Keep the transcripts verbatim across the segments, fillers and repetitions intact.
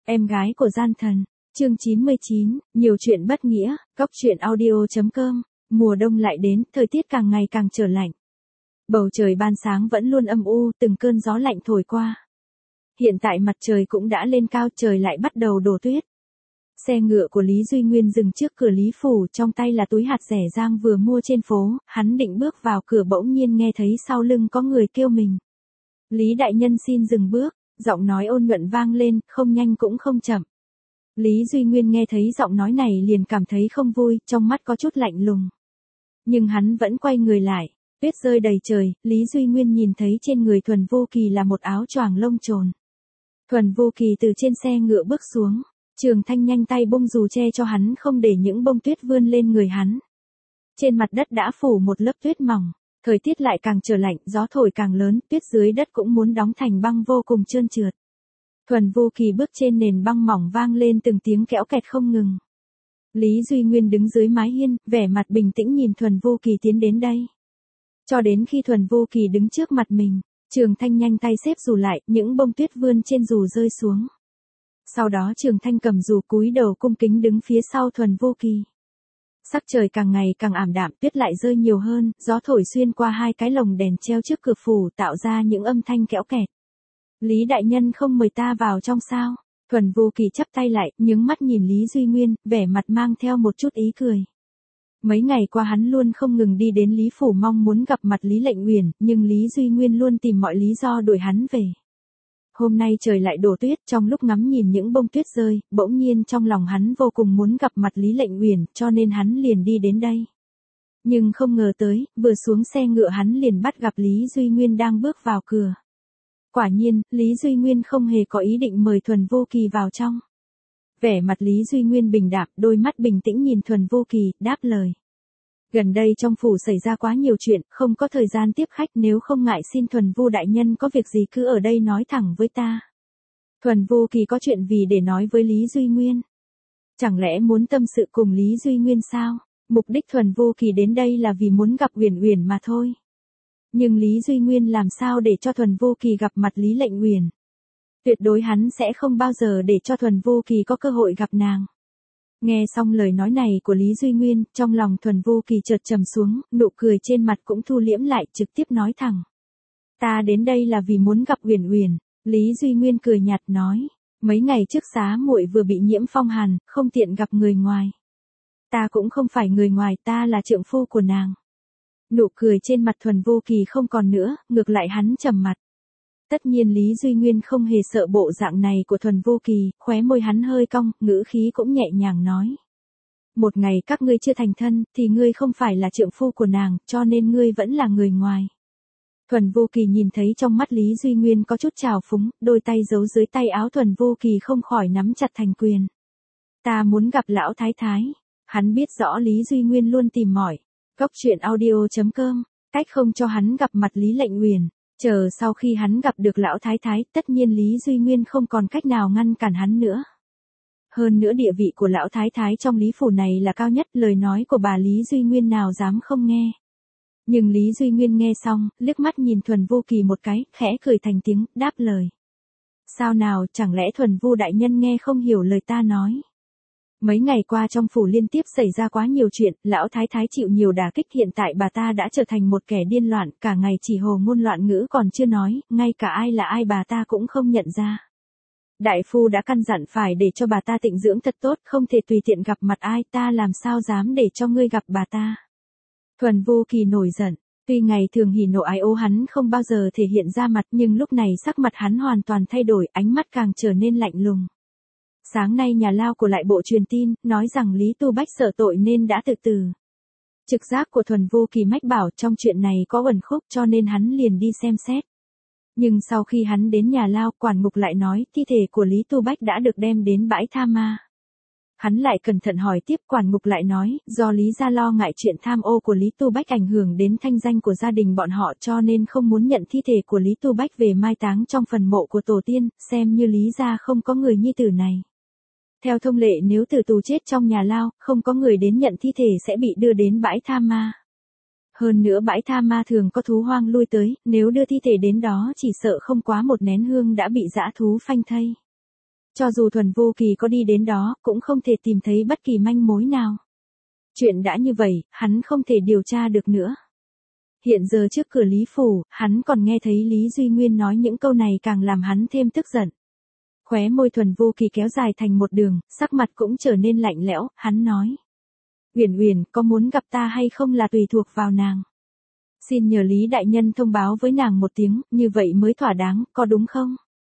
Em gái của gian thần, chương chín mươi chín, nhiều chuyện bất nghĩa, cóc truyện audio chấm com, mùa đông lại đến, thời tiết càng ngày càng trở lạnh. Bầu trời ban sáng vẫn luôn âm u, từng cơn gió lạnh thổi qua. Hiện tại mặt trời cũng đã lên cao, trời lại bắt đầu đổ tuyết. Xe ngựa của Lý Duy Nguyên dừng trước cửa Lý Phủ, trong tay là túi hạt rẻ rang vừa mua trên phố, hắn định bước vào cửa bỗng nhiên nghe thấy sau lưng có người kêu mình. Lý đại nhân xin dừng bước, giọng nói ôn nhuận vang lên, không nhanh cũng không chậm. Lý Duy Nguyên nghe thấy giọng nói này liền cảm thấy không vui, trong mắt có chút lạnh lùng. Nhưng hắn vẫn quay người lại, tuyết rơi đầy trời, Lý Duy Nguyên nhìn thấy trên người Thuần Vô Kỳ là một áo choàng lông trồn. Thuần Vô Kỳ từ trên xe ngựa bước xuống, Trường Thanh nhanh tay bung dù che cho hắn không để những bông tuyết vươn lên người hắn. Trên mặt đất đã phủ một lớp tuyết mỏng, thời tiết lại càng trở lạnh, gió thổi càng lớn, tuyết dưới đất cũng muốn đóng thành băng vô cùng trơn trượt. Thuần Vô Kỳ bước trên nền băng mỏng vang lên từng tiếng kéo kẹt không ngừng. Lý Duy Nguyên đứng dưới mái hiên, vẻ mặt bình tĩnh nhìn Thuần Vô Kỳ tiến đến đây. Cho đến khi Thuần Vô Kỳ đứng trước mặt mình, Trường Thanh nhanh tay xếp dù lại, những bông tuyết vươn trên dù rơi xuống. Sau đó Trường Thanh cầm dù cúi đầu cung kính đứng phía sau Thuần Vô Kỳ. Sắc trời càng ngày càng ảm đạm, tuyết lại rơi nhiều hơn, gió thổi xuyên qua hai cái lồng đèn treo trước cửa phủ tạo ra những âm thanh kéo kẹt. Lý đại nhân không mời ta vào trong sao? Thuần Vô Kỳ chắp tay lại, nhướng mắt nhìn Lý Duy Nguyên, vẻ mặt mang theo một chút ý cười. Mấy ngày qua hắn luôn không ngừng đi đến Lý Phủ mong muốn gặp mặt Lý Lệnh Uyển, nhưng Lý Duy Nguyên luôn tìm mọi lý do đuổi hắn về. Hôm nay trời lại đổ tuyết, trong lúc ngắm nhìn những bông tuyết rơi, bỗng nhiên trong lòng hắn vô cùng muốn gặp mặt Lý Lệnh Uyển, cho nên hắn liền đi đến đây. Nhưng không ngờ tới, vừa xuống xe ngựa hắn liền bắt gặp Lý Duy Nguyên đang bước vào cửa. Quả nhiên, Lý Duy Nguyên không hề có ý định mời Thuần Vô Kỳ vào trong. Vẻ mặt Lý Duy Nguyên bình đạm, đôi mắt bình tĩnh nhìn Thuần Vô Kỳ, đáp lời. Gần đây trong phủ xảy ra quá nhiều chuyện, không có thời gian tiếp khách, nếu không ngại xin Thuần Vô đại nhân có việc gì cứ ở đây nói thẳng với ta. Thuần Vô Kỳ có chuyện gì để nói với Lý Duy Nguyên? Chẳng lẽ muốn tâm sự cùng Lý Duy Nguyên sao? Mục đích Thuần Vô Kỳ đến đây là vì muốn gặp Uyển Uyển mà thôi. Nhưng Lý Duy Nguyên làm sao để cho Thuần Vô Kỳ gặp mặt Lý Lệnh Uyển? Tuyệt đối hắn sẽ không bao giờ để cho Thuần Vô Kỳ có cơ hội gặp nàng. Nghe xong lời nói này của Lý Duy Nguyên, trong lòng Thuần Vô Kỳ chợt trầm xuống, nụ cười trên mặt cũng thu liễm lại, trực tiếp nói thẳng. Ta đến đây là vì muốn gặp Uyển Uyển. Lý Duy Nguyên cười nhạt nói, mấy ngày trước xá muội vừa bị nhiễm phong hàn, không tiện gặp người ngoài. Ta cũng không phải người ngoài, ta là trượng phu của nàng. Nụ cười trên mặt Thuần Vô Kỳ không còn nữa, ngược lại hắn trầm mặt. Tất nhiên Lý Duy Nguyên không hề sợ bộ dạng này của Thuần Vô Kỳ, khóe môi hắn hơi cong, ngữ khí cũng nhẹ nhàng nói. Một ngày các ngươi chưa thành thân, thì ngươi không phải là trượng phu của nàng, cho nên ngươi vẫn là người ngoài. Thuần Vô Kỳ nhìn thấy trong mắt Lý Duy Nguyên có chút trào phúng, đôi tay giấu dưới tay áo Thuần Vô Kỳ không khỏi nắm chặt thành quyền. Ta muốn gặp lão thái thái. Hắn biết rõ Lý Duy Nguyên luôn tìm mỏi. Cóc truyện audio chấm com, cách không cho hắn gặp mặt Lý Lệnh Uyển. Chờ sau khi hắn gặp được lão thái thái, tất nhiên Lý Duy Nguyên không còn cách nào ngăn cản hắn nữa. Hơn nữa địa vị của lão thái thái trong Lý Phủ này là cao nhất, lời nói của bà Lý Duy Nguyên nào dám không nghe. Nhưng Lý Duy Nguyên nghe xong, liếc mắt nhìn Thuần Vô Kỳ một cái, khẽ cười thành tiếng, đáp lời. Sao nào, chẳng lẽ Thuần Vô đại nhân nghe không hiểu lời ta nói? Mấy ngày qua trong phủ liên tiếp xảy ra quá nhiều chuyện, lão thái thái chịu nhiều đả kích, hiện tại bà ta đã trở thành một kẻ điên loạn, cả ngày chỉ hồ ngôn loạn ngữ còn chưa nói, ngay cả ai là ai bà ta cũng không nhận ra. Đại phu đã căn dặn phải để cho bà ta tịnh dưỡng thật tốt, không thể tùy tiện gặp mặt ai, ta làm sao dám để cho ngươi gặp bà ta. Thuần Vô Kỳ nổi giận, tuy ngày thường hỉ nộ ái ố hắn không bao giờ thể hiện ra mặt, nhưng lúc này sắc mặt hắn hoàn toàn thay đổi, ánh mắt càng trở nên lạnh lùng. Sáng nay nhà lao của lại bộ truyền tin, nói rằng Lý Tu Bách sợ tội nên đã tự tử. Trực giác của Thuần Vô Kỳ mách bảo trong chuyện này có uẩn khúc cho nên hắn liền đi xem xét. Nhưng sau khi hắn đến nhà lao, quản ngục lại nói thi thể của Lý Tu Bách đã được đem đến bãi tha ma. Hắn lại cẩn thận hỏi tiếp, quản ngục lại nói, do Lý gia lo ngại chuyện tham ô của Lý Tu Bách ảnh hưởng đến thanh danh của gia đình bọn họ cho nên không muốn nhận thi thể của Lý Tu Bách về mai táng trong phần mộ của tổ tiên, xem như Lý gia không có người nhi tử này. Theo thông lệ nếu tử tù chết trong nhà lao, không có người đến nhận thi thể sẽ bị đưa đến bãi tha ma. Hơn nữa bãi tha ma thường có thú hoang lui tới, nếu đưa thi thể đến đó chỉ sợ không quá một nén hương đã bị dã thú phanh thây. Cho dù Thuần Vô Kỳ có đi đến đó, cũng không thể tìm thấy bất kỳ manh mối nào. Chuyện đã như vậy, hắn không thể điều tra được nữa. Hiện giờ trước cửa Lý Phủ, hắn còn nghe thấy Lý Duy Nguyên nói những câu này càng làm hắn thêm tức giận. Khóe môi Thuần Vô Kỳ kéo dài thành một đường, sắc mặt cũng trở nên lạnh lẽo, hắn nói. Uyển Uyển, có muốn gặp ta hay không là tùy thuộc vào nàng. Xin nhờ Lý đại nhân thông báo với nàng một tiếng, như vậy mới thỏa đáng, có đúng không?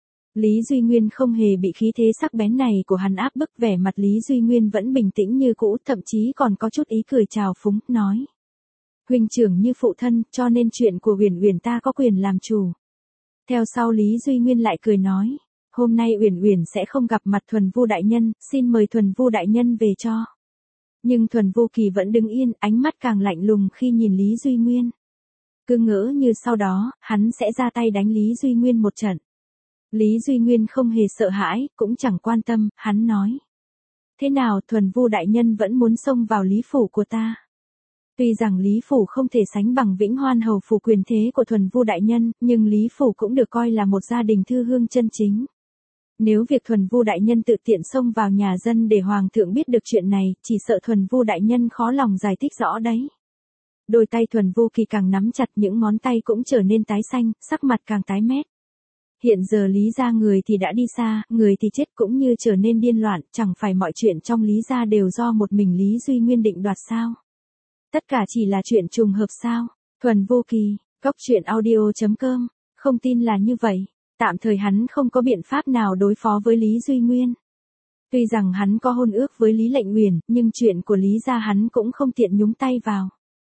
Lý Duy Nguyên không hề bị khí thế sắc bén này của hắn áp bức, vẻ mặt Lý Duy Nguyên vẫn bình tĩnh như cũ, thậm chí còn có chút ý cười trào phúng, nói. Huynh trưởng như phụ thân, cho nên chuyện của Uyển Uyển ta có quyền làm chủ. Theo sau Lý Duy Nguyên lại cười nói. Hôm nay Uyển Uyển sẽ không gặp mặt Thuần Vu đại nhân, xin mời Thuần Vu đại nhân về cho. Nhưng Thuần Vô Kỳ vẫn đứng yên, ánh mắt càng lạnh lùng khi nhìn Lý Duy Nguyên. Cứ ngỡ như sau đó, hắn sẽ ra tay đánh Lý Duy Nguyên một trận. Lý Duy Nguyên không hề sợ hãi, cũng chẳng quan tâm, hắn nói. Thế nào Thuần Vu đại nhân vẫn muốn xông vào Lý Phủ của ta? Tuy rằng Lý Phủ không thể sánh bằng Vĩnh Hoan hầu phủ quyền thế của Thuần Vu đại nhân, nhưng Lý Phủ cũng được coi là một gia đình thư hương chân chính. Nếu việc Thuần Vu đại nhân tự tiện xông vào nhà dân để hoàng thượng biết được chuyện này, chỉ sợ Thuần Vu đại nhân khó lòng giải thích rõ đấy. Đôi tay Thuần Vô Kỳ càng nắm chặt, những ngón tay cũng trở nên tái xanh, sắc mặt càng tái mét. Hiện giờ Lý gia người thì đã đi xa, người thì chết, cũng như trở nên điên loạn, chẳng phải mọi chuyện trong Lý gia đều do một mình Lý Duy Nguyên định đoạt sao? Tất cả chỉ là chuyện trùng hợp sao? Thuần Vô Kỳ, Cốc Truyện Audio chấm com, không tin là như vậy. Tạm thời hắn không có biện pháp nào đối phó với Lý Duy Nguyên. Tuy rằng hắn có hôn ước với Lý Lệnh Uyển, nhưng chuyện của Lý gia hắn cũng không tiện nhúng tay vào.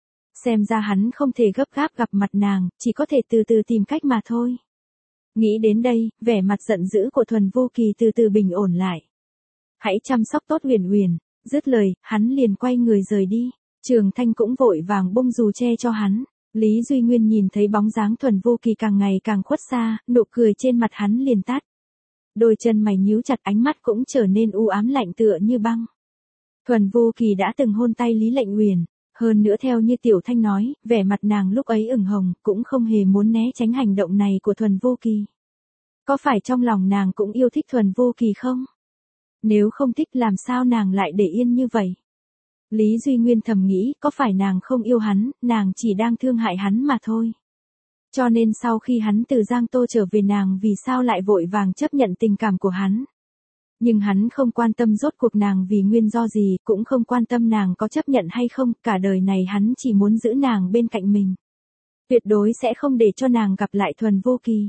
Xem ra hắn không thể gấp gáp gặp mặt nàng, chỉ có thể từ từ tìm cách mà thôi. Nghĩ đến đây, vẻ mặt giận dữ của Thuần Vô Kỳ từ từ bình ổn lại. Hãy chăm sóc tốt Uyển Uyển, dứt lời, hắn liền quay người rời đi. Trường Thanh cũng vội vàng bung dù che cho hắn. Lý Duy Nguyên nhìn thấy bóng dáng Thuần Vô Kỳ càng ngày càng khuất xa, nụ cười trên mặt hắn liền tắt. Đôi chân mày nhíu chặt, ánh mắt cũng trở nên u ám lạnh tựa như băng. Thuần Vô Kỳ đã từng hôn tay Lý Lệnh Uyển, hơn nữa theo như Tiểu Thanh nói, vẻ mặt nàng lúc ấy ửng hồng, cũng không hề muốn né tránh hành động này của Thuần Vô Kỳ. Có phải trong lòng nàng cũng yêu thích Thuần Vô Kỳ không? Nếu không thích làm sao nàng lại để yên như vậy? Lý Duy Nguyên thầm nghĩ, có phải nàng không yêu hắn, nàng chỉ đang thương hại hắn mà thôi. Cho nên sau khi hắn từ Giang Tô trở về, nàng vì sao lại vội vàng chấp nhận tình cảm của hắn. Nhưng hắn không quan tâm rốt cuộc nàng vì nguyên do gì, cũng không quan tâm nàng có chấp nhận hay không, cả đời này hắn chỉ muốn giữ nàng bên cạnh mình. Tuyệt đối sẽ không để cho nàng gặp lại Thuần Vô Kỳ.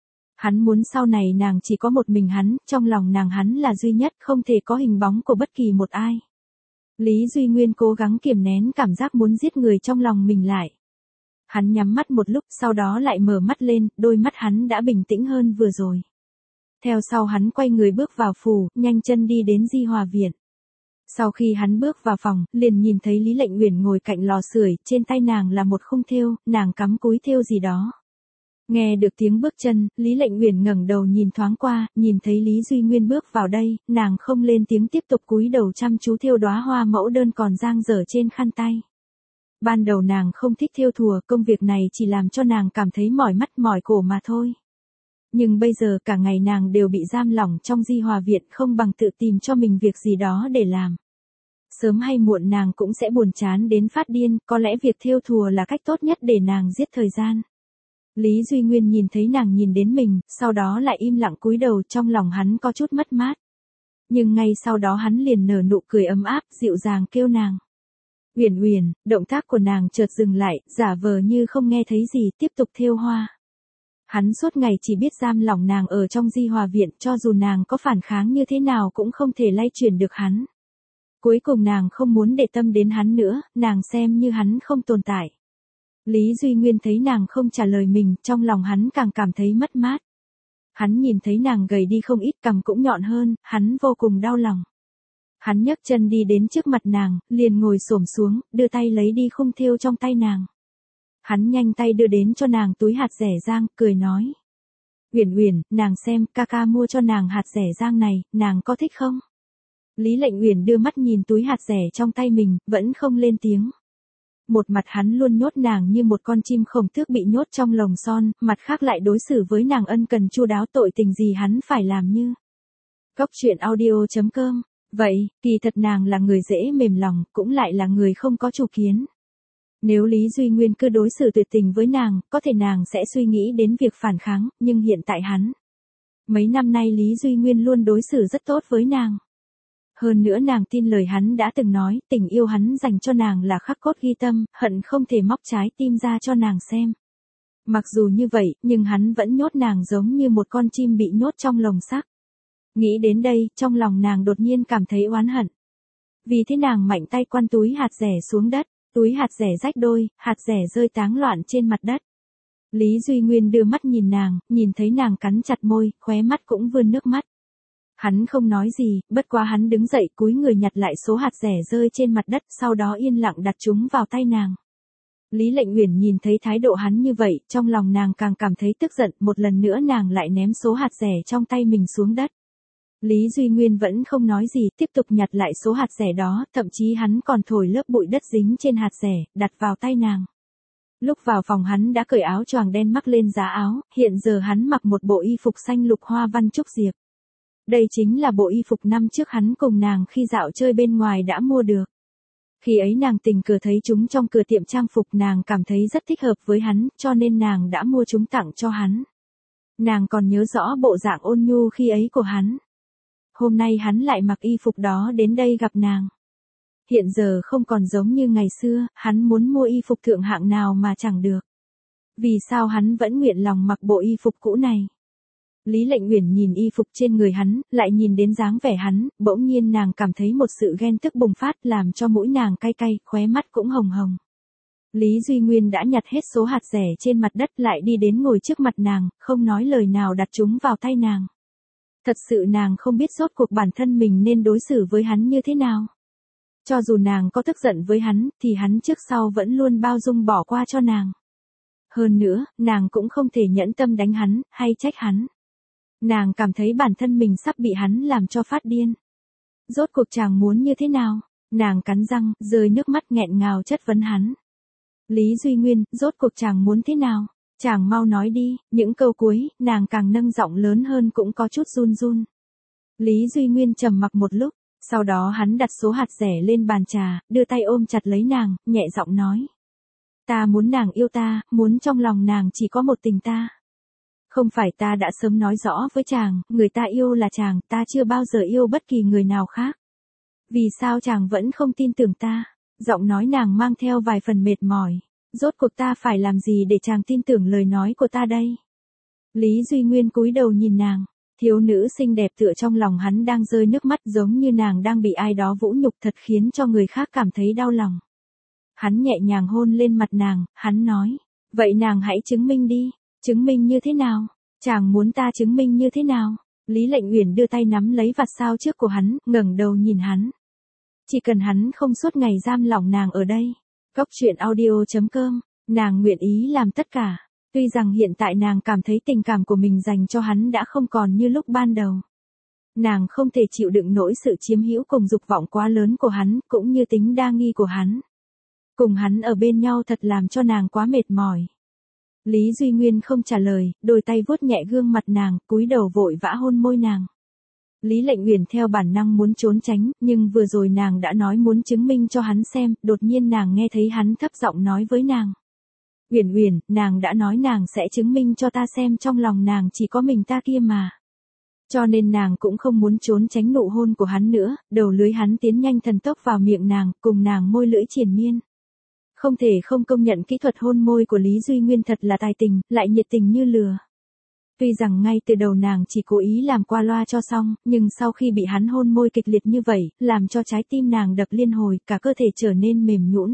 Hắn muốn sau này nàng chỉ có một mình hắn, trong lòng nàng hắn là duy nhất, không thể có hình bóng của bất kỳ một ai. Lý Duy Nguyên cố gắng kiềm nén cảm giác muốn giết người trong lòng mình lại. Hắn nhắm mắt một lúc, sau đó lại mở mắt lên, đôi mắt hắn đã bình tĩnh hơn vừa rồi. Theo sau hắn quay người bước vào phủ, nhanh chân đi đến Di Hòa Viện. Sau khi hắn bước vào phòng, liền nhìn thấy Lý Lệnh Uyển ngồi cạnh lò sưởi, trên tay nàng là một khung thêu, nàng cắm cúi thêu gì đó. Nghe được tiếng bước chân, Lý Lệnh Uyển ngẩng đầu nhìn thoáng qua, nhìn thấy Lý Duy Nguyên bước vào đây, nàng không lên tiếng, tiếp tục cúi đầu chăm chú thêu đóa hoa mẫu đơn còn dang dở trên khăn tay. Ban đầu nàng không thích thêu thùa, công việc này chỉ làm cho nàng cảm thấy mỏi mắt mỏi cổ mà thôi. Nhưng bây giờ cả ngày nàng đều bị giam lỏng trong Di Hòa Viện, không bằng tự tìm cho mình việc gì đó để làm. Sớm hay muộn nàng cũng sẽ buồn chán đến phát điên, có lẽ việc thêu thùa là cách tốt nhất để nàng giết thời gian. Lý Duy Nguyên nhìn thấy nàng nhìn đến mình, sau đó lại im lặng cúi đầu, trong lòng hắn có chút mất mát. Nhưng ngay sau đó hắn liền nở nụ cười ấm áp, dịu dàng kêu nàng. Uyển Uyển, động tác của nàng chợt dừng lại, giả vờ như không nghe thấy gì, tiếp tục thêu hoa. Hắn suốt ngày chỉ biết giam lỏng nàng ở trong Di Hòa Viện, cho dù nàng có phản kháng như thế nào cũng không thể lay chuyển được hắn. Cuối cùng nàng không muốn để tâm đến hắn nữa, nàng xem như hắn không tồn tại. Lý Duy Nguyên thấy nàng không trả lời mình, trong lòng hắn càng cảm thấy mất mát. Hắn nhìn thấy nàng gầy đi không ít, cằm cũng nhọn hơn, hắn vô cùng đau lòng. Hắn nhấc chân đi đến trước mặt nàng, liền ngồi xổm xuống, đưa tay lấy đi khung thêu trong tay nàng. Hắn nhanh tay đưa đến cho nàng túi hạt dẻ rang, cười nói. Uyển Uyển, nàng xem, ca ca mua cho nàng hạt dẻ rang này, nàng có thích không? Lý Lệnh Uyển đưa mắt nhìn túi hạt dẻ trong tay mình, vẫn không lên tiếng. Một mặt hắn luôn nhốt nàng như một con chim khổng tước bị nhốt trong lồng son, mặt khác lại đối xử với nàng ân cần chu đáo, tội tình gì hắn phải làm như. Cóc truyện audio chấm com. Vậy, kỳ thật nàng là người dễ mềm lòng, cũng lại là người không có chủ kiến. Nếu Lý Duy Nguyên cứ đối xử tuyệt tình với nàng, có thể nàng sẽ suy nghĩ đến việc phản kháng, nhưng hiện tại hắn. Mấy năm nay Lý Duy Nguyên luôn đối xử rất tốt với nàng. Hơn nữa nàng tin lời hắn đã từng nói, tình yêu hắn dành cho nàng là khắc cốt ghi tâm, hận không thể móc trái tim ra cho nàng xem. Mặc dù như vậy, nhưng hắn vẫn nhốt nàng giống như một con chim bị nhốt trong lồng sắt. Nghĩ đến đây, trong lòng nàng đột nhiên cảm thấy oán hận. Vì thế nàng mạnh tay quăng túi hạt dẻ xuống đất, túi hạt dẻ rách đôi, hạt dẻ rơi táng loạn trên mặt đất. Lý Duy Nguyên đưa mắt nhìn nàng, nhìn thấy nàng cắn chặt môi, khóe mắt cũng vươn nước mắt. Hắn không nói gì, bất quá hắn đứng dậy cúi người nhặt lại số hạt dẻ rơi trên mặt đất, sau đó yên lặng đặt chúng vào tay nàng. Lý Lệnh Uyển nhìn thấy thái độ hắn như vậy, trong lòng nàng càng cảm thấy tức giận, một lần nữa nàng lại ném số hạt dẻ trong tay mình xuống đất. Lý Duy Nguyên vẫn không nói gì, tiếp tục nhặt lại số hạt dẻ đó, thậm chí hắn còn thổi lớp bụi đất dính trên hạt dẻ, đặt vào tay nàng. Lúc vào phòng hắn đã cởi áo choàng đen mắc lên giá áo, hiện giờ hắn mặc một bộ y phục xanh lục hoa văn trúc diệp. Đây chính là bộ y phục năm trước hắn cùng nàng khi dạo chơi bên ngoài đã mua được. Khi ấy nàng tình cờ thấy chúng trong cửa tiệm trang phục, nàng cảm thấy rất thích hợp với hắn, cho nên nàng đã mua chúng tặng cho hắn. Nàng còn nhớ rõ bộ dạng ôn nhu khi ấy của hắn. Hôm nay hắn lại mặc y phục đó đến đây gặp nàng. Hiện giờ không còn giống như ngày xưa, hắn muốn mua y phục thượng hạng nào mà chẳng được. Vì sao hắn vẫn nguyện lòng mặc bộ y phục cũ này? Lý Lệnh Uyển nhìn y phục trên người hắn, lại nhìn đến dáng vẻ hắn, bỗng nhiên nàng cảm thấy một sự ghen tức bùng phát làm cho mũi nàng cay cay, khóe mắt cũng hồng hồng. Lý Duy Nguyên đã nhặt hết số hạt dẻ trên mặt đất lại đi đến ngồi trước mặt nàng, không nói lời nào đặt chúng vào tay nàng. Thật sự nàng không biết rốt cuộc bản thân mình nên đối xử với hắn như thế nào. Cho dù nàng có tức giận với hắn, thì hắn trước sau vẫn luôn bao dung bỏ qua cho nàng. Hơn nữa, nàng cũng không thể nhẫn tâm đánh hắn, hay trách hắn. Nàng cảm thấy bản thân mình sắp bị hắn làm cho phát điên. Rốt cuộc chàng muốn như thế nào? Nàng cắn răng, rơi nước mắt nghẹn ngào chất vấn hắn. Lý Duy Nguyên, rốt cuộc chàng muốn thế nào? Chàng mau nói đi, những câu cuối, nàng càng nâng giọng lớn hơn cũng có chút run run. Lý Duy Nguyên trầm mặc một lúc, sau đó hắn đặt số hạt dẻ lên bàn trà, đưa tay ôm chặt lấy nàng, nhẹ giọng nói. Ta muốn nàng yêu ta, muốn trong lòng nàng chỉ có một tình ta. Không phải ta đã sớm nói rõ với chàng, người ta yêu là chàng, ta chưa bao giờ yêu bất kỳ người nào khác. Vì sao chàng vẫn không tin tưởng ta? Giọng nói nàng mang theo vài phần mệt mỏi. Rốt cuộc ta phải làm gì để chàng tin tưởng lời nói của ta đây? Lý Duy Nguyên cúi đầu nhìn nàng, thiếu nữ xinh đẹp tựa trong lòng hắn đang rơi nước mắt giống như nàng đang bị ai đó vũ nhục, thật khiến cho người khác cảm thấy đau lòng. Hắn nhẹ nhàng hôn lên mặt nàng, hắn nói, vậy nàng hãy chứng minh đi, chứng minh như thế nào? Chàng muốn ta chứng minh như thế nào? Lý Lệnh Uyển đưa tay nắm lấy vạt sao trước của hắn, ngẩng đầu nhìn hắn. Chỉ cần hắn không suốt ngày giam lỏng nàng ở đây. Cóc truyện audio chấm com, nàng nguyện ý làm tất cả. Tuy rằng hiện tại nàng cảm thấy tình cảm của mình dành cho hắn đã không còn như lúc ban đầu. Nàng không thể chịu đựng nổi sự chiếm hữu cùng dục vọng quá lớn của hắn, cũng như tính đa nghi của hắn. Cùng hắn ở bên nhau thật làm cho nàng quá mệt mỏi. Lý Duy Nguyên không trả lời, đôi tay vuốt nhẹ gương mặt nàng, cúi đầu vội vã hôn môi nàng. Lý Lệnh Uyển theo bản năng muốn trốn tránh, nhưng vừa rồi nàng đã nói muốn chứng minh cho hắn xem, đột nhiên nàng nghe thấy hắn thấp giọng nói với nàng. Uyển Uyển, nàng đã nói nàng sẽ chứng minh cho ta xem trong lòng nàng chỉ có mình ta kia mà. Cho nên nàng cũng không muốn trốn tránh nụ hôn của hắn nữa, đầu lưỡi hắn tiến nhanh thần tốc vào miệng nàng, cùng nàng môi lưỡi triền miên. Không thể không công nhận kỹ thuật hôn môi của Lý Duy Nguyên thật là tài tình, lại nhiệt tình như lửa. Tuy rằng ngay từ đầu nàng chỉ cố ý làm qua loa cho xong, nhưng sau khi bị hắn hôn môi kịch liệt như vậy, làm cho trái tim nàng đập liên hồi, cả cơ thể trở nên mềm nhũn.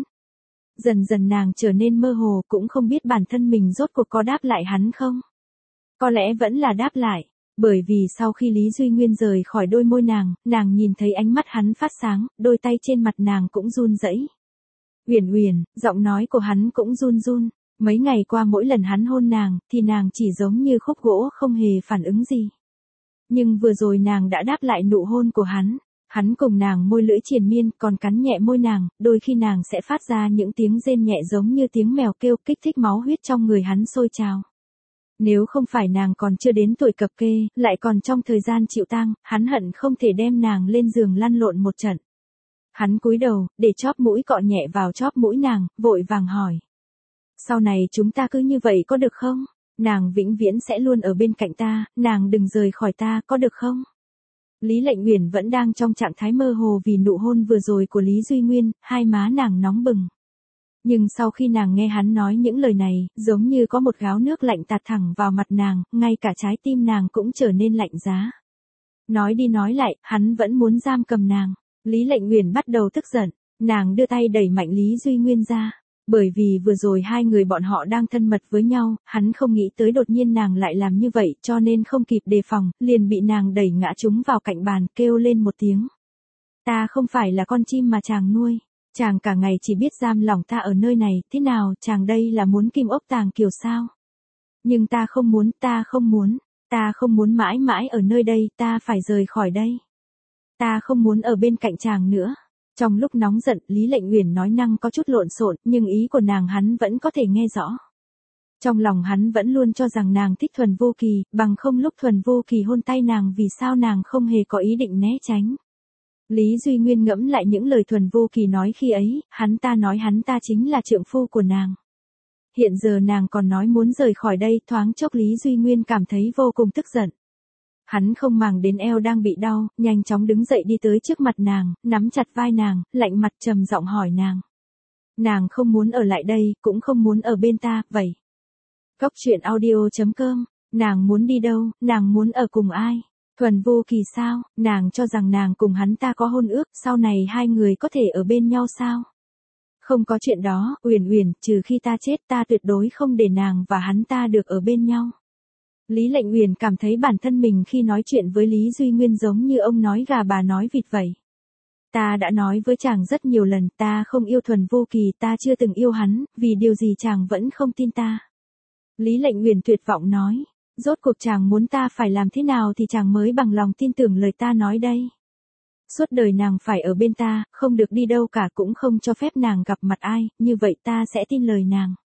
Dần dần nàng trở nên mơ hồ, cũng không biết bản thân mình rốt cuộc có đáp lại hắn không. Có lẽ vẫn là đáp lại, bởi vì sau khi Lý Duy Nguyên rời khỏi đôi môi nàng, nàng nhìn thấy ánh mắt hắn phát sáng, đôi tay trên mặt nàng cũng run rẩy. Uyển Uyển, giọng nói của hắn cũng run run. Mấy ngày qua mỗi lần hắn hôn nàng, thì nàng chỉ giống như khúc gỗ không hề phản ứng gì. Nhưng vừa rồi nàng đã đáp lại nụ hôn của hắn. Hắn cùng nàng môi lưỡi triền miên, còn cắn nhẹ môi nàng, đôi khi nàng sẽ phát ra những tiếng rên nhẹ giống như tiếng mèo kêu, kích thích máu huyết trong người hắn sôi trào. Nếu không phải nàng còn chưa đến tuổi cập kê, lại còn trong thời gian chịu tang, hắn hận không thể đem nàng lên giường lăn lộn một trận. Hắn cúi đầu, để chóp mũi cọ nhẹ vào chóp mũi nàng, vội vàng hỏi. Sau này chúng ta cứ như vậy có được không? Nàng vĩnh viễn sẽ luôn ở bên cạnh ta, nàng đừng rời khỏi ta, có được không? Lý Lệnh Uyển vẫn đang trong trạng thái mơ hồ vì nụ hôn vừa rồi của Lý Duy Nguyên, hai má nàng nóng bừng. Nhưng sau khi nàng nghe hắn nói những lời này, giống như có một gáo nước lạnh tạt thẳng vào mặt nàng, ngay cả trái tim nàng cũng trở nên lạnh giá. Nói đi nói lại, hắn vẫn muốn giam cầm nàng. Lý Lệnh Uyển bắt đầu tức giận, nàng đưa tay đẩy mạnh Lý Duy Nguyên ra. Bởi vì vừa rồi hai người bọn họ đang thân mật với nhau, hắn không nghĩ tới đột nhiên nàng lại làm như vậy, cho nên không kịp đề phòng, liền bị nàng đẩy ngã trúng vào cạnh bàn, kêu lên một tiếng. Ta không phải là con chim mà chàng nuôi. Chàng cả ngày chỉ biết giam lỏng ta ở nơi này, thế nào, chàng đây là muốn kim ốc tàng kiều sao? Nhưng ta không muốn, ta không muốn, ta không muốn mãi mãi ở nơi đây, ta phải rời khỏi đây. Ta không muốn ở bên cạnh chàng nữa. Trong lúc nóng giận, Lý Lệnh Uyển nói năng có chút lộn xộn, nhưng ý của nàng hắn vẫn có thể nghe rõ. Trong lòng hắn vẫn luôn cho rằng nàng thích Thuần Vô Kỳ, bằng không lúc Thuần Vô Kỳ hôn tay nàng vì sao nàng không hề có ý định né tránh. Lý Duy Nguyên ngẫm lại những lời Thuần Vô Kỳ nói khi ấy, hắn ta nói hắn ta chính là trượng phu của nàng. Hiện giờ nàng còn nói muốn rời khỏi đây, thoáng chốc Lý Duy Nguyên cảm thấy vô cùng tức giận. Hắn không màng đến eo đang bị đau, nhanh chóng đứng dậy đi tới trước mặt nàng, nắm chặt vai nàng, lạnh mặt trầm giọng hỏi nàng. Nàng không muốn ở lại đây, cũng không muốn ở bên ta, vậy. Cóc truyện audio chấm com, nàng muốn đi đâu, nàng muốn ở cùng ai? Thuần Vô Kỳ sao, nàng cho rằng nàng cùng hắn ta có hôn ước, sau này hai người có thể ở bên nhau sao? Không có chuyện đó, Uyển Uyển, trừ khi ta chết ta tuyệt đối không để nàng và hắn ta được ở bên nhau. Lý Lệnh Uyển cảm thấy bản thân mình khi nói chuyện với Lý Duy Nguyên giống như ông nói gà bà nói vịt vậy. Ta đã nói với chàng rất nhiều lần, ta không yêu Thuần Vô Kỳ, ta chưa từng yêu hắn, vì điều gì chàng vẫn không tin ta. Lý Lệnh Uyển tuyệt vọng nói, rốt cuộc chàng muốn ta phải làm thế nào thì chàng mới bằng lòng tin tưởng lời ta nói đây. Suốt đời nàng phải ở bên ta, không được đi đâu cả, cũng không cho phép nàng gặp mặt ai, như vậy ta sẽ tin lời nàng.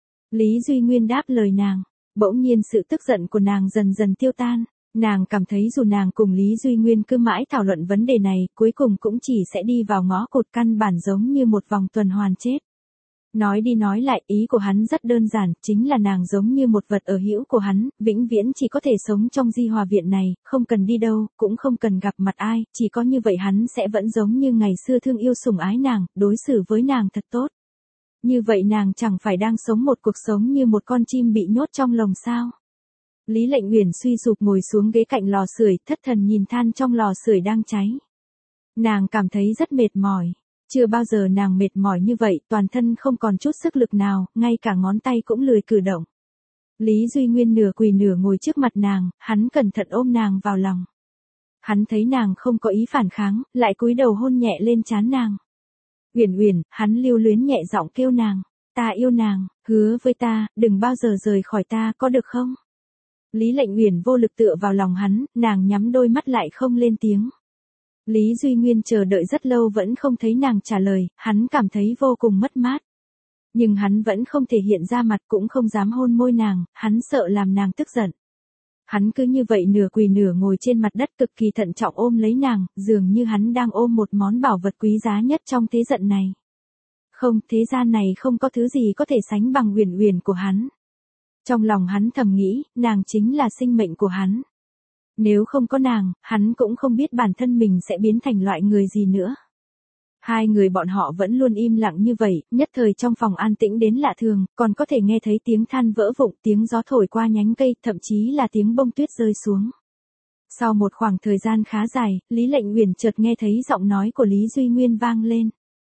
Lý Duy Nguyên đáp lời nàng. Bỗng nhiên sự tức giận của nàng dần dần tiêu tan, nàng cảm thấy dù nàng cùng Lý Duy Nguyên cứ mãi thảo luận vấn đề này, cuối cùng cũng chỉ sẽ đi vào ngõ cụt căn bản giống như một vòng tuần hoàn chết. Nói đi nói lại, ý của hắn rất đơn giản, chính là nàng giống như một vật ở hữu của hắn, vĩnh viễn chỉ có thể sống trong di hòa viện này, không cần đi đâu, cũng không cần gặp mặt ai, chỉ có như vậy hắn sẽ vẫn giống như ngày xưa thương yêu sủng ái nàng, đối xử với nàng thật tốt. Như vậy nàng chẳng phải đang sống một cuộc sống như một con chim bị nhốt trong lồng sao. Lý Lệnh Uyển suy sụp ngồi xuống ghế cạnh lò sưởi, thất thần nhìn than trong lò sưởi đang cháy. Nàng cảm thấy rất mệt mỏi. Chưa bao giờ nàng mệt mỏi như vậy, toàn thân không còn chút sức lực nào, ngay cả ngón tay cũng lười cử động. Lý Duy Nguyên nửa quỳ nửa ngồi trước mặt nàng, hắn cẩn thận ôm nàng vào lòng. Hắn thấy nàng không có ý phản kháng, lại cúi đầu hôn nhẹ lên trán nàng. Uyển Uyển, hắn lưu luyến nhẹ giọng kêu nàng, ta yêu nàng, hứa với ta, đừng bao giờ rời khỏi ta, có được không? Lý Lệnh Uyển vô lực tựa vào lòng hắn, nàng nhắm đôi mắt lại không lên tiếng. Lý Duy Nguyên chờ đợi rất lâu vẫn không thấy nàng trả lời, hắn cảm thấy vô cùng mất mát. Nhưng hắn vẫn không thể hiện ra mặt, cũng không dám hôn môi nàng, hắn sợ làm nàng tức giận. Hắn cứ như vậy nửa quỳ nửa ngồi trên mặt đất cực kỳ thận trọng ôm lấy nàng, dường như hắn đang ôm một món bảo vật quý giá nhất trong thế gian này. Không, thế gian này không có thứ gì có thể sánh bằng Uyển Uyển của hắn. Trong lòng hắn thầm nghĩ, nàng chính là sinh mệnh của hắn. Nếu không có nàng, hắn cũng không biết bản thân mình sẽ biến thành loại người gì nữa. Hai người bọn họ vẫn luôn im lặng như vậy, nhất thời trong phòng an tĩnh đến lạ thường, còn có thể nghe thấy tiếng than vỡ vụn, tiếng gió thổi qua nhánh cây, thậm chí là tiếng bông tuyết rơi xuống. Sau một khoảng thời gian khá dài, Lý Lệnh Uyển chợt nghe thấy giọng nói của Lý Duy Nguyên vang lên.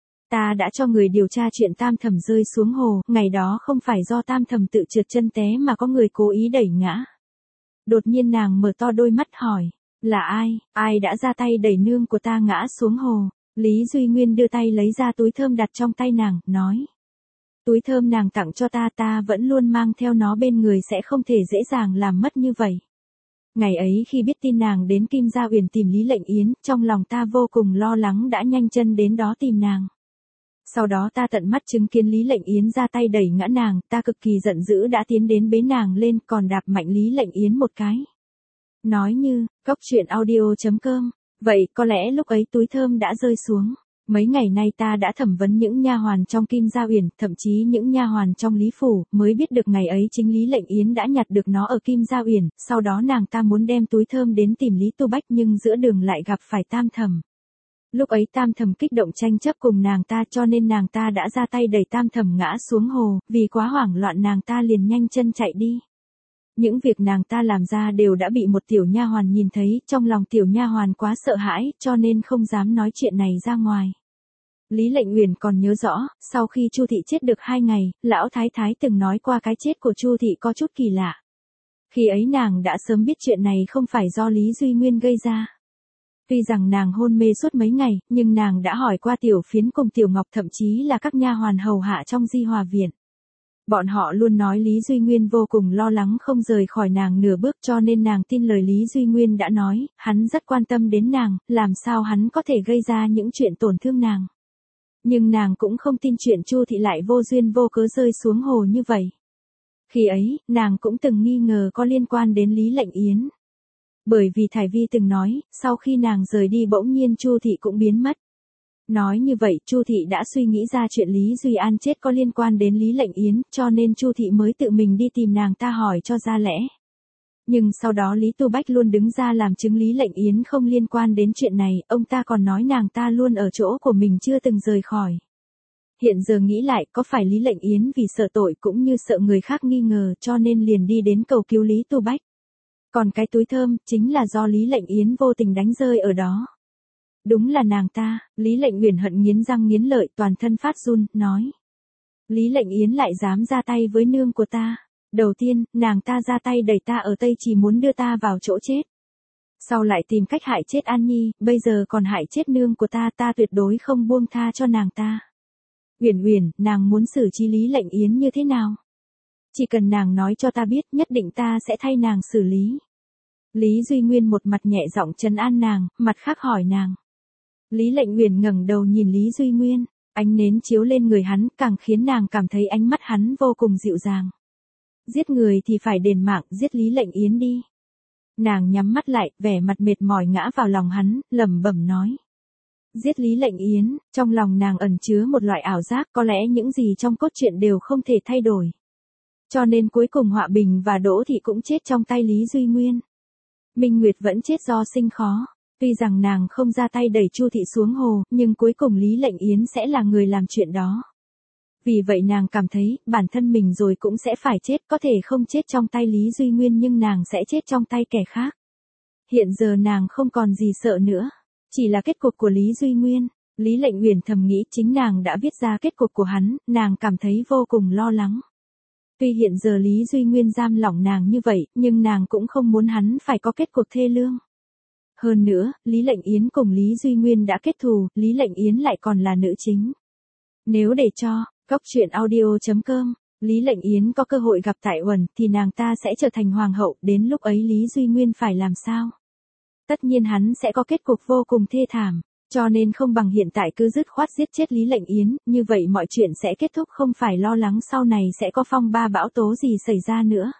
Ta đã cho người điều tra chuyện Tam Thẩm rơi xuống hồ, ngày đó không phải do Tam Thẩm tự trượt chân té mà có người cố ý đẩy ngã. Đột nhiên nàng mở to đôi mắt hỏi, là ai, ai đã ra tay đẩy nương của ta ngã xuống hồ? Lý Duy Nguyên đưa tay lấy ra túi thơm đặt trong tay nàng, nói. Túi thơm nàng tặng cho ta, ta vẫn luôn mang theo nó bên người, sẽ không thể dễ dàng làm mất như vậy. Ngày ấy khi biết tin nàng đến Kim Gia Uyển tìm Lý Lệnh Yến, trong lòng ta vô cùng lo lắng đã nhanh chân đến đó tìm nàng. Sau đó ta tận mắt chứng kiến Lý Lệnh Yến ra tay đẩy ngã nàng, ta cực kỳ giận dữ đã tiến đến bế nàng lên còn đạp mạnh Lý Lệnh Yến một cái. Nói như, cóc truyện audio chấm com. Vậy có lẽ lúc ấy túi thơm đã rơi xuống. Mấy ngày nay ta đã thẩm vấn những nha hoàn trong Kim Gia Uyển, thậm chí những nha hoàn trong Lý Phủ, mới biết được ngày ấy chính Lý Lệnh Yến đã nhặt được nó ở Kim Gia Uyển, sau đó nàng ta muốn đem túi thơm đến tìm Lý Tu Bách nhưng giữa đường lại gặp phải Tam Thẩm. Lúc ấy Tam Thẩm kích động tranh chấp cùng nàng ta cho nên nàng ta đã ra tay đẩy Tam Thẩm ngã xuống hồ, vì quá hoảng loạn nàng ta liền nhanh chân chạy đi. Những việc nàng ta làm ra đều đã bị một tiểu nha hoàn nhìn thấy, trong lòng tiểu nha hoàn quá sợ hãi, cho nên không dám nói chuyện này ra ngoài. Lý Lệnh Uyển còn nhớ rõ, sau khi Chu thị chết được hai ngày, lão thái thái từng nói qua cái chết của Chu thị có chút kỳ lạ. Khi ấy nàng đã sớm biết chuyện này không phải do Lý Duy Nguyên gây ra. Tuy rằng nàng hôn mê suốt mấy ngày, nhưng nàng đã hỏi qua Tiểu Phiến cùng Tiểu Ngọc thậm chí là các nha hoàn hầu hạ trong Di Hòa Viện. Bọn họ luôn nói Lý Duy Nguyên vô cùng lo lắng không rời khỏi nàng nửa bước cho nên nàng tin lời Lý Duy Nguyên đã nói, hắn rất quan tâm đến nàng, làm sao hắn có thể gây ra những chuyện tổn thương nàng. Nhưng nàng cũng không tin chuyện Chu thị lại vô duyên vô cớ rơi xuống hồ như vậy. Khi ấy, nàng cũng từng nghi ngờ có liên quan đến Lý Lệnh Yến. Bởi vì Thải Vi từng nói, sau khi nàng rời đi bỗng nhiên Chu thị cũng biến mất. Nói như vậy, Chu thị đã suy nghĩ ra chuyện Lý Duy An chết có liên quan đến Lý Lệnh Yến, cho nên Chu thị mới tự mình đi tìm nàng ta hỏi cho ra lẽ. Nhưng sau đó Lý Tu Bách luôn đứng ra làm chứng Lý Lệnh Yến không liên quan đến chuyện này, ông ta còn nói nàng ta luôn ở chỗ của mình chưa từng rời khỏi. Hiện giờ nghĩ lại, có phải Lý Lệnh Yến vì sợ tội cũng như sợ người khác nghi ngờ cho nên liền đi đến cầu cứu Lý Tu Bách. Còn cái túi thơm, chính là do Lý Lệnh Yến vô tình đánh rơi ở đó. Đúng là nàng ta, Lý Lệnh Uyển hận nghiến răng nghiến lợi toàn thân phát run, nói. Lý Lệnh Yến lại dám ra tay với nương của ta. Đầu tiên, nàng ta ra tay đẩy ta ở Tây chỉ muốn đưa ta vào chỗ chết. Sau lại tìm cách hại chết An Nhi, bây giờ còn hại chết nương của ta, ta tuyệt đối không buông tha cho nàng ta. Uyển Uyển, nàng muốn xử trí Lý Lệnh Yến như thế nào? Chỉ cần nàng nói cho ta biết, nhất định ta sẽ thay nàng xử lý. Lý Duy Nguyên một mặt nhẹ giọng trấn an nàng, mặt khác hỏi nàng. Lý Lệnh Uyển ngẩng đầu nhìn Lý Duy Nguyên, ánh nến chiếu lên người hắn, càng khiến nàng cảm thấy ánh mắt hắn vô cùng dịu dàng. Giết người thì phải đền mạng, giết Lý Lệnh Yến đi. Nàng nhắm mắt lại, vẻ mặt mệt mỏi ngã vào lòng hắn, lẩm bẩm nói. Giết Lý Lệnh Yến, trong lòng nàng ẩn chứa một loại ảo giác, có lẽ những gì trong cốt truyện đều không thể thay đổi. Cho nên cuối cùng Họa Bình và Đỗ Thị cũng chết trong tay Lý Duy Nguyên. Minh Nguyệt vẫn chết do sinh khó. Tuy rằng nàng không ra tay đẩy Chu thị xuống hồ, nhưng cuối cùng Lý Lệnh Yến sẽ là người làm chuyện đó. Vì vậy nàng cảm thấy, bản thân mình rồi cũng sẽ phải chết, có thể không chết trong tay Lý Duy Nguyên nhưng nàng sẽ chết trong tay kẻ khác. Hiện giờ nàng không còn gì sợ nữa, chỉ là kết cục của Lý Duy Nguyên. Lý Lệnh Uyển thầm nghĩ chính nàng đã viết ra kết cục của hắn, nàng cảm thấy vô cùng lo lắng. Tuy hiện giờ Lý Duy Nguyên giam lỏng nàng như vậy, nhưng nàng cũng không muốn hắn phải có kết cục thê lương. Hơn nữa, Lý Lệnh Yến cùng Lý Duy Nguyên đã kết thù, Lý Lệnh Yến lại còn là nữ chính. Nếu để cho, cóc truyện audio chấm com, Lý Lệnh Yến có cơ hội gặp Tại Uẩn thì nàng ta sẽ trở thành hoàng hậu, đến lúc ấy Lý Duy Nguyên phải làm sao? Tất nhiên hắn sẽ có kết cục vô cùng thê thảm, cho nên không bằng hiện tại cứ dứt khoát giết chết Lý Lệnh Yến, như vậy mọi chuyện sẽ kết thúc không phải lo lắng sau này sẽ có phong ba bão tố gì xảy ra nữa.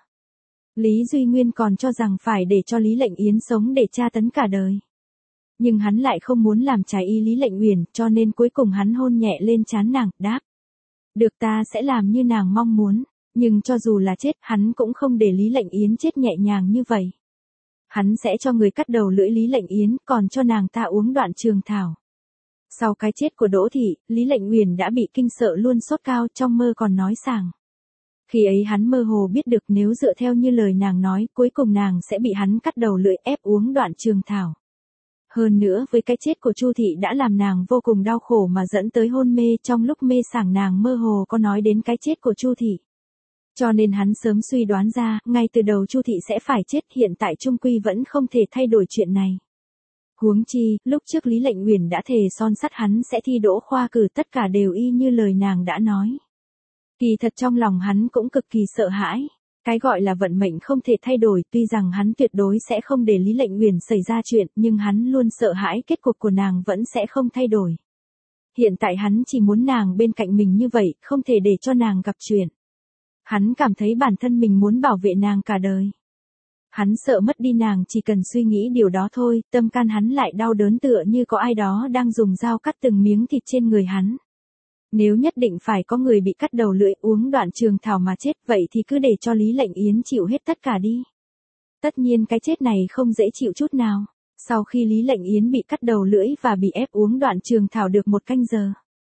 Lý Duy Nguyên còn cho rằng phải để cho Lý Lệnh Yến sống để tra tấn cả đời. Nhưng hắn lại không muốn làm trái ý Lý Lệnh Uyển, cho nên cuối cùng hắn hôn nhẹ lên trán nàng, đáp. Được, ta sẽ làm như nàng mong muốn, nhưng cho dù là chết, hắn cũng không để Lý Lệnh Yến chết nhẹ nhàng như vậy. Hắn sẽ cho người cắt đầu lưỡi Lý Lệnh Yến, còn cho nàng ta uống đoạn trường thảo. Sau cái chết của Đỗ Thị, Lý Lệnh Uyển đã bị kinh sợ luôn sốt cao, trong mơ còn nói sảng. Khi ấy hắn mơ hồ biết được nếu dựa theo như lời nàng nói, cuối cùng nàng sẽ bị hắn cắt đầu lưỡi ép uống đoạn trường thảo. Hơn nữa với cái chết của Chu thị đã làm nàng vô cùng đau khổ mà dẫn tới hôn mê, trong lúc mê sảng nàng mơ hồ có nói đến cái chết của Chu thị. Cho nên hắn sớm suy đoán ra, ngay từ đầu Chu thị sẽ phải chết, hiện tại chung quy vẫn không thể thay đổi chuyện này. Huống chi, lúc trước Lý Lệnh Uyển đã thề son sắt hắn sẽ thi đỗ khoa cử, tất cả đều y như lời nàng đã nói. Kỳ thật trong lòng hắn cũng cực kỳ sợ hãi. Cái gọi là vận mệnh không thể thay đổi, tuy rằng hắn tuyệt đối sẽ không để Lý Lệnh Uyển xảy ra chuyện, nhưng hắn luôn sợ hãi kết cục của nàng vẫn sẽ không thay đổi. Hiện tại hắn chỉ muốn nàng bên cạnh mình như vậy, không thể để cho nàng gặp chuyện. Hắn cảm thấy bản thân mình muốn bảo vệ nàng cả đời. Hắn sợ mất đi nàng, chỉ cần suy nghĩ điều đó thôi, tâm can hắn lại đau đớn tựa như có ai đó đang dùng dao cắt từng miếng thịt trên người hắn. Nếu nhất định phải có người bị cắt đầu lưỡi uống đoạn trường thảo mà chết, vậy thì cứ để cho Lý Lệnh Yến chịu hết tất cả đi. Tất nhiên cái chết này không dễ chịu chút nào. Sau khi Lý Lệnh Yến bị cắt đầu lưỡi và bị ép uống đoạn trường thảo được một canh giờ,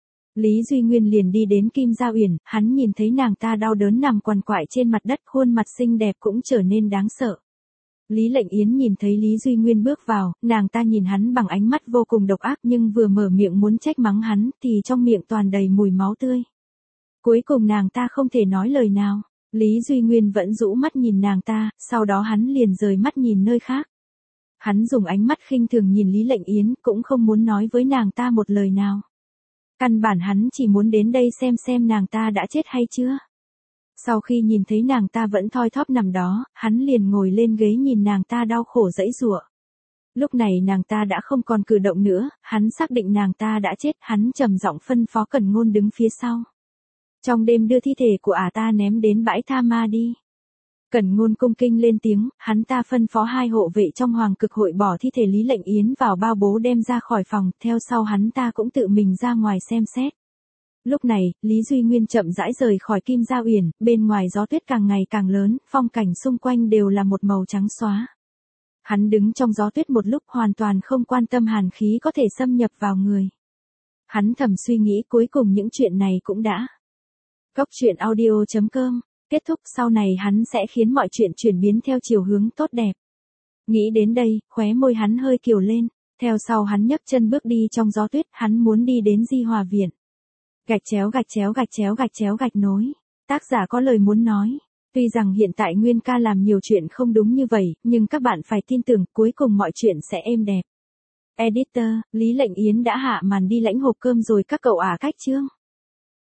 Lý Duy Nguyên liền đi đến Kim Gia Uyển, hắn nhìn thấy nàng ta đau đớn nằm quằn quại trên mặt đất, khuôn mặt xinh đẹp cũng trở nên đáng sợ. Lý Lệnh Yến nhìn thấy Lý Duy Nguyên bước vào, nàng ta nhìn hắn bằng ánh mắt vô cùng độc ác, nhưng vừa mở miệng muốn trách mắng hắn thì trong miệng toàn đầy mùi máu tươi. Cuối cùng nàng ta không thể nói lời nào. Lý Duy Nguyên vẫn rũ mắt nhìn nàng ta, sau đó hắn liền rời mắt nhìn nơi khác. Hắn dùng ánh mắt khinh thường nhìn Lý Lệnh Yến, cũng không muốn nói với nàng ta một lời nào. Căn bản hắn chỉ muốn đến đây xem xem nàng ta đã chết hay chưa. Sau khi nhìn thấy nàng ta vẫn thoi thóp nằm đó, hắn liền ngồi lên ghế nhìn nàng ta đau khổ giãy giụa. Lúc này nàng ta đã không còn cử động nữa, hắn xác định nàng ta đã chết, hắn trầm giọng phân phó Cẩn Ngôn đứng phía sau. Trong đêm đưa thi thể của ả ta ném đến bãi tha ma đi. Cẩn Ngôn cung kinh lên tiếng, hắn ta phân phó hai hộ vệ trong Hoàng Cực Hội bỏ thi thể Lý Lệnh Yến vào bao bố đem ra khỏi phòng, theo sau hắn ta cũng tự mình ra ngoài xem xét. Lúc này, Lý Duy Nguyên chậm rãi rời khỏi Kim Gia Uyển, bên ngoài gió tuyết càng ngày càng lớn, phong cảnh xung quanh đều là một màu trắng xóa. Hắn đứng trong gió tuyết một lúc hoàn toàn không quan tâm hàn khí có thể xâm nhập vào người. Hắn thầm suy nghĩ cuối cùng những chuyện này cũng đã. Cốc truyện audio chấm com kết thúc, sau này hắn sẽ khiến mọi chuyện chuyển biến theo chiều hướng tốt đẹp. Nghĩ đến đây, khóe môi hắn hơi kiều lên, theo sau hắn nhấc chân bước đi trong gió tuyết, hắn muốn đi đến Di Hòa Viện. Gạch chéo gạch chéo gạch chéo gạch chéo gạch nối. Tác giả có lời muốn nói. Tuy rằng hiện tại Nguyên ca làm nhiều chuyện không đúng như vậy, nhưng các bạn phải tin tưởng cuối cùng mọi chuyện sẽ êm đẹp. Editor, Lý Lệnh Yến đã hạ màn đi lãnh hộp cơm rồi các cậu à cách chương.